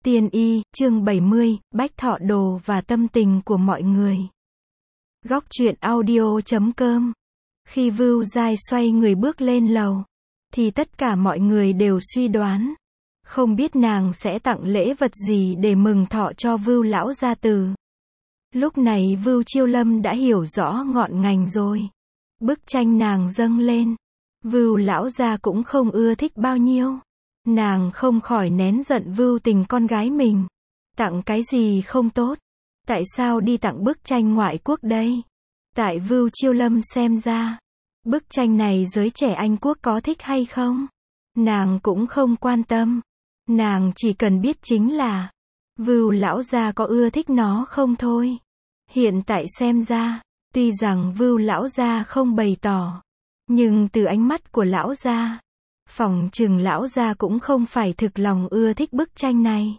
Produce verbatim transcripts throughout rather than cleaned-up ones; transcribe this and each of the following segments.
Tiên y, chương bảy mươi, bách thọ đồ và tâm tình của mọi người. Góc truyện audio chấm com. Khi Vưu Giai xoay người bước lên lầu, thì tất cả mọi người đều suy đoán, không biết nàng sẽ tặng lễ vật gì để mừng thọ cho Vưu lão gia tử. Lúc này Vưu Chiêu Lâm đã hiểu rõ ngọn ngành rồi. Bức tranh nàng dâng lên, Vưu lão gia cũng không ưa thích bao nhiêu. Nàng không khỏi nén giận Vưu Tình con gái mình. Tặng cái gì không tốt? Tại sao đi tặng bức tranh ngoại quốc đây? Tại Vưu Chiêu Lâm xem ra, bức tranh này giới trẻ Anh Quốc có thích hay không? Nàng cũng không quan tâm. Nàng chỉ cần biết chính là, Vưu lão gia có ưa thích nó không thôi. Hiện tại xem ra, tuy rằng Vưu lão gia không bày tỏ, nhưng từ ánh mắt của lão gia, phỏng chừng lão gia cũng không phải thực lòng ưa thích bức tranh này.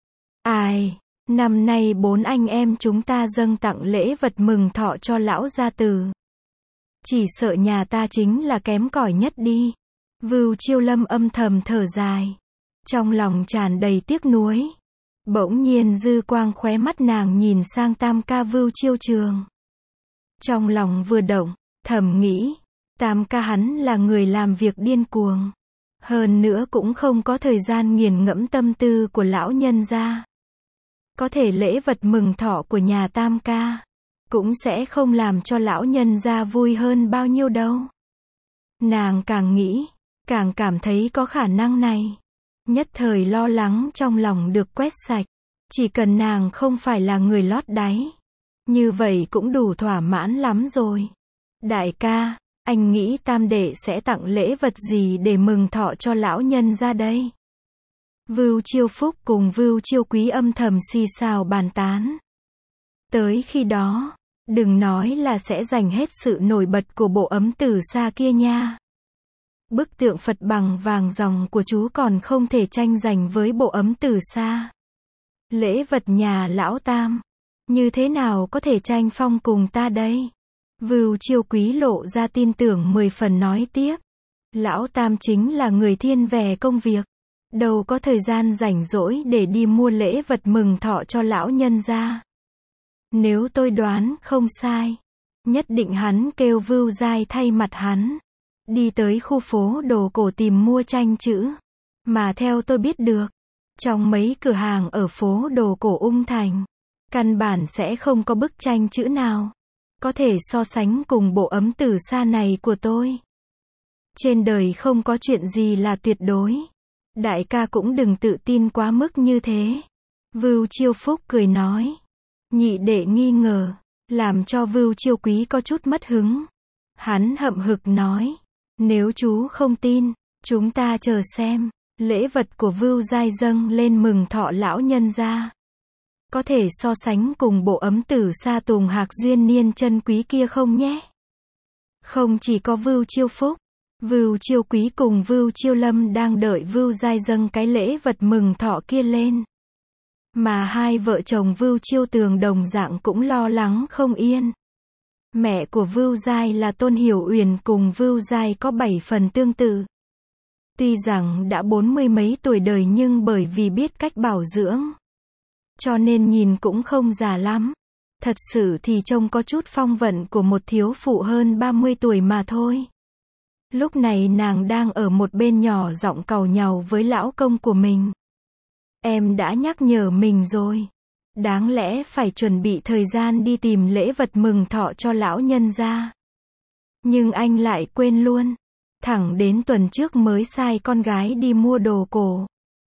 Ai, năm nay bốn anh em chúng ta dâng tặng lễ vật mừng thọ cho lão gia tử. Chỉ sợ nhà ta chính là kém cỏi nhất đi. Vưu Chiêu Lâm âm thầm thở dài, trong lòng tràn đầy tiếc nuối. Bỗng nhiên dư quang khóe mắt nàng nhìn sang tam ca Vưu Chiêu Trường. Trong lòng vừa động, thầm nghĩ, tam ca hắn là người làm việc điên cuồng. Hơn nữa cũng không có thời gian nghiền ngẫm tâm tư của lão nhân gia. Có thể lễ vật mừng thọ của nhà tam ca cũng sẽ không làm cho lão nhân gia vui hơn bao nhiêu đâu. Nàng càng nghĩ, càng cảm thấy có khả năng này. Nhất thời lo lắng trong lòng được quét sạch. Chỉ cần nàng không phải là người lót đáy, như vậy cũng đủ thỏa mãn lắm rồi. Đại ca, anh nghĩ tam đệ sẽ tặng lễ vật gì để mừng thọ cho lão nhân gia đây? Vưu Chiêu Phúc cùng Vưu Chiêu Quý âm thầm xì xào bàn tán. Tới khi đó, đừng nói là sẽ dành hết sự nổi bật của bộ ấm từ xa kia nha. Bức tượng Phật bằng vàng ròng của chú còn không thể tranh giành với bộ ấm từ xa. Lễ vật nhà lão tam, như thế nào có thể tranh phong cùng ta đây? Vưu Chiêu Quý lộ ra tin tưởng mười phần nói tiếp. Lão tam chính là người thiên về công việc, đâu có thời gian rảnh rỗi để đi mua lễ vật mừng thọ cho lão nhân gia. Nếu tôi đoán không sai, nhất định hắn kêu Vưu Giai thay mặt hắn đi tới khu phố đồ cổ tìm mua tranh chữ. Mà theo tôi biết được, trong mấy cửa hàng ở phố đồ cổ Ung Thành, căn bản sẽ không có bức tranh chữ nào có thể so sánh cùng bộ ấm từ xa này của tôi. Trên đời không có chuyện gì là tuyệt đối. Đại ca cũng đừng tự tin quá mức như thế. Vưu Chiêu Phúc cười nói. Nhị đệ nghi ngờ, làm cho Vưu Chiêu Quý có chút mất hứng. Hắn hậm hực nói, nếu chú không tin, chúng ta chờ xem, lễ vật của Vưu Giai dâng lên mừng thọ lão nhân gia có thể so sánh cùng bộ ấm tử sa Tùng Hạc duyên niên chân quý kia không nhé? Không chỉ có Vưu Chiêu Phúc, Vưu Chiêu Quý cùng Vưu Chiêu Lâm đang đợi Vưu Giai dâng cái lễ vật mừng thọ kia lên. Mà hai vợ chồng Vưu Chiêu Tường đồng dạng cũng lo lắng không yên. Mẹ của Vưu Giai là Tôn Hiểu Uyển cùng Vưu Giai có bảy phần tương tự. Tuy rằng đã bốn mươi mấy tuổi đời nhưng bởi vì biết cách bảo dưỡng, cho nên nhìn cũng không già lắm. Thật sự thì trông có chút phong vận của một thiếu phụ hơn ba mươi tuổi mà thôi. Lúc này nàng đang ở một bên nhỏ giọng càu nhàu với lão công của mình. Em đã nhắc nhở mình rồi. Đáng lẽ phải chuẩn bị thời gian đi tìm lễ vật mừng thọ cho lão nhân gia. Nhưng anh lại quên luôn. Thẳng đến tuần trước mới sai con gái đi mua đồ cổ.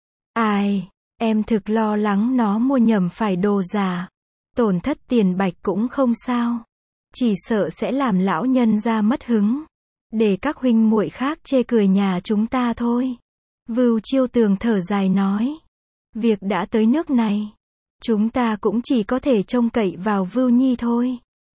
Ai, em thực lo lắng nó mua nhầm phải đồ giả. Tổn thất tiền bạch cũng không sao. Chỉ sợ sẽ làm lão nhân gia mất hứng. Để các huynh muội khác chê cười nhà chúng ta thôi. Vưu Chiêu Tường thở dài nói. Việc đã tới nước này, chúng ta cũng chỉ có thể trông cậy vào Vưu Nhi thôi.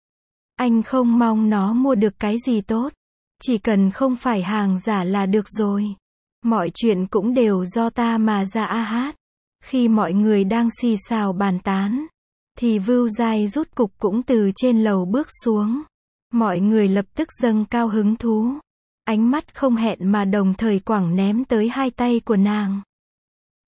Anh không mong nó mua được cái gì tốt. Chỉ cần không phải hàng giả là được rồi. Mọi chuyện cũng đều do ta mà ra a hát. Khi mọi người đang xì xào bàn tán, thì Vưu Giai rút cục cũng từ trên lầu bước xuống. Mọi người lập tức dâng cao hứng thú. Ánh mắt không hẹn mà đồng thời quẳng ném tới hai tay của nàng.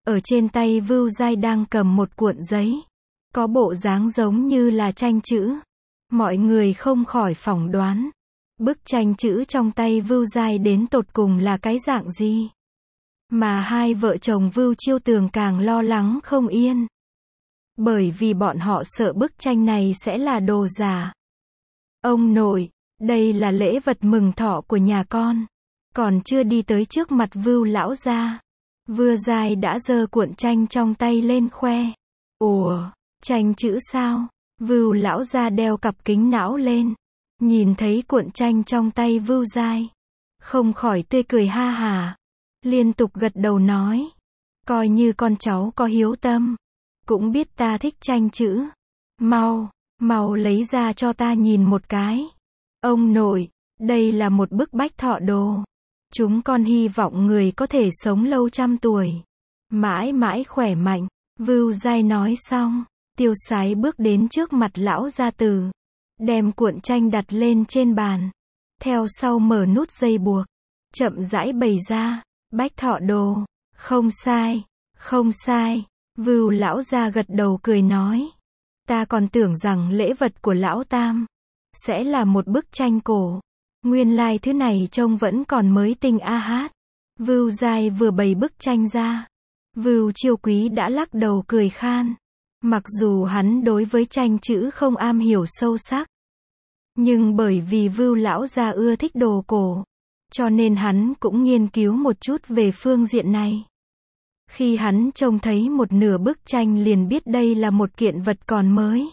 Ở trên tay Vưu Giai đang cầm một cuộn giấy. Có bộ dáng giống như là tranh chữ. Mọi người không khỏi phỏng đoán. Bức tranh chữ trong tay Vưu Giai đến tột cùng là cái dạng gì? Mà hai vợ chồng Vưu Chiêu Tường càng lo lắng không yên. Bởi vì bọn họ sợ bức tranh này sẽ là đồ giả. Ông nội, đây là lễ vật mừng thọ của nhà con. Còn chưa đi tới trước mặt Vưu lão gia, Vưu Giai đã giơ cuộn tranh trong tay lên khoe. Ủa, tranh chữ sao? Vưu lão gia đeo cặp kính não lên, nhìn thấy cuộn tranh trong tay Vưu Giai, không khỏi tươi cười ha hả, liên tục gật đầu nói, coi như con cháu có hiếu tâm, cũng biết ta thích tranh chữ. Mau, mau lấy ra cho ta nhìn một cái. Ông nội, đây là một bức bách thọ đồ. Chúng con hy vọng người có thể sống lâu trăm tuổi, mãi mãi khỏe mạnh. Vưu Giai nói xong, tiêu sái bước đến trước mặt lão gia tử, đem cuộn tranh đặt lên trên bàn, theo sau mở nút dây buộc, chậm rãi bày ra, bách thọ đồ, không sai, không sai. Vưu lão gia gật đầu cười nói, ta còn tưởng rằng lễ vật của lão tam sẽ là một bức tranh cổ, nguyên lai thứ này trông vẫn còn mới tinh a hát. Vưu Giai vừa bày bức tranh ra, Vưu Chiêu Quý đã lắc đầu cười khan. Mặc dù hắn đối với tranh chữ không am hiểu sâu sắc, nhưng bởi vì Vưu lão gia ưa thích đồ cổ, cho nên hắn cũng nghiên cứu một chút về phương diện này. Khi hắn trông thấy một nửa bức tranh liền biết đây là một kiện vật còn mới.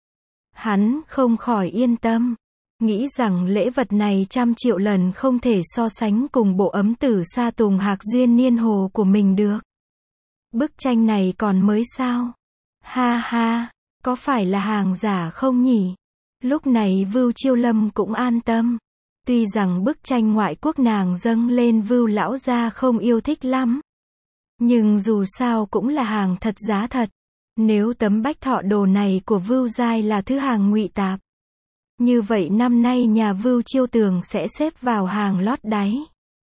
Hắn không khỏi yên tâm, nghĩ rằng lễ vật này trăm triệu lần không thể so sánh cùng bộ ấm tử sa tùng hạc duyên niên hồ của mình được. Bức tranh này còn mới sao? Ha ha, có phải là hàng giả không nhỉ? Lúc này Vưu Chiêu Lâm cũng an tâm. Tuy rằng bức tranh ngoại quốc nàng dâng lên Vưu lão gia không yêu thích lắm, nhưng dù sao cũng là hàng thật giá thật. Nếu tấm bách thọ đồ này của Vưu Giai là thứ hàng ngụy tạp, như vậy năm nay nhà Vưu Chiêu Tường sẽ xếp vào hàng lót đáy.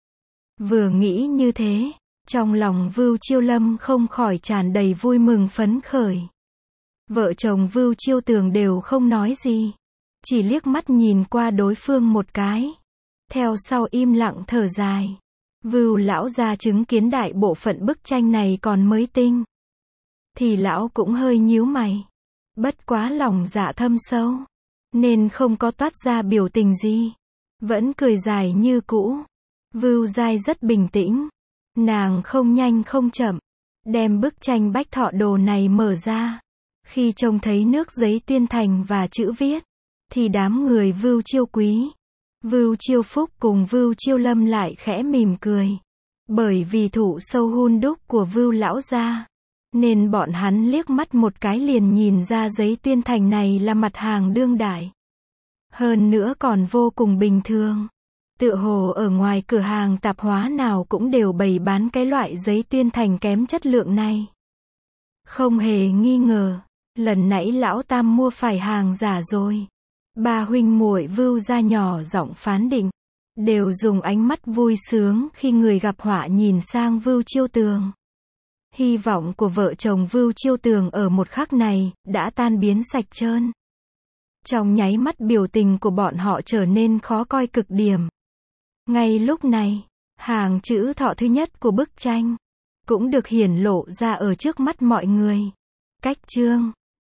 Vừa nghĩ như thế, trong lòng Vưu Chiêu Lâm không khỏi tràn đầy vui mừng phấn khởi. Vợ chồng Vưu Chiêu Tường đều không nói gì, chỉ liếc mắt nhìn qua đối phương một cái, theo sau im lặng thở dài. Vưu lão gia chứng kiến đại bộ phận bức tranh này còn mới tinh, thì lão cũng hơi nhíu mày. Bất quá lòng dạ thâm sâu, nên không có toát ra biểu tình gì, vẫn cười dài như cũ. Vưu Giai rất bình tĩnh, nàng không nhanh không chậm, đem bức tranh bách thọ đồ này mở ra. Khi trông thấy nước giấy tuyên thành và chữ viết, thì đám người Vưu Chiêu Quý, Vưu Chiêu Phúc cùng Vưu Chiêu Lâm lại khẽ mỉm cười. Bởi vì thụ sâu hun đúc của Vưu lão gia, nên bọn hắn liếc mắt một cái liền nhìn ra giấy tuyên thành này là mặt hàng đương đại. Hơn nữa còn vô cùng bình thường. Tựa hồ ở ngoài cửa hàng tạp hóa nào cũng đều bày bán cái loại giấy tuyên thành kém chất lượng này. Không hề nghi ngờ, lần nãy lão tam mua phải hàng giả rồi. Ba huynh muội Vưu gia nhỏ giọng phán định, đều dùng ánh mắt vui sướng khi người gặp họa nhìn sang Vưu Chiêu Tường. Hy vọng của vợ chồng Vưu Chiêu Tường ở một khắc này đã tan biến sạch trơn. Trong nháy mắt biểu tình của bọn họ trở nên khó coi cực điểm. Ngay lúc này, hàng chữ thọ thứ nhất của bức tranh cũng được hiển lộ ra ở trước mắt mọi người. Cách chương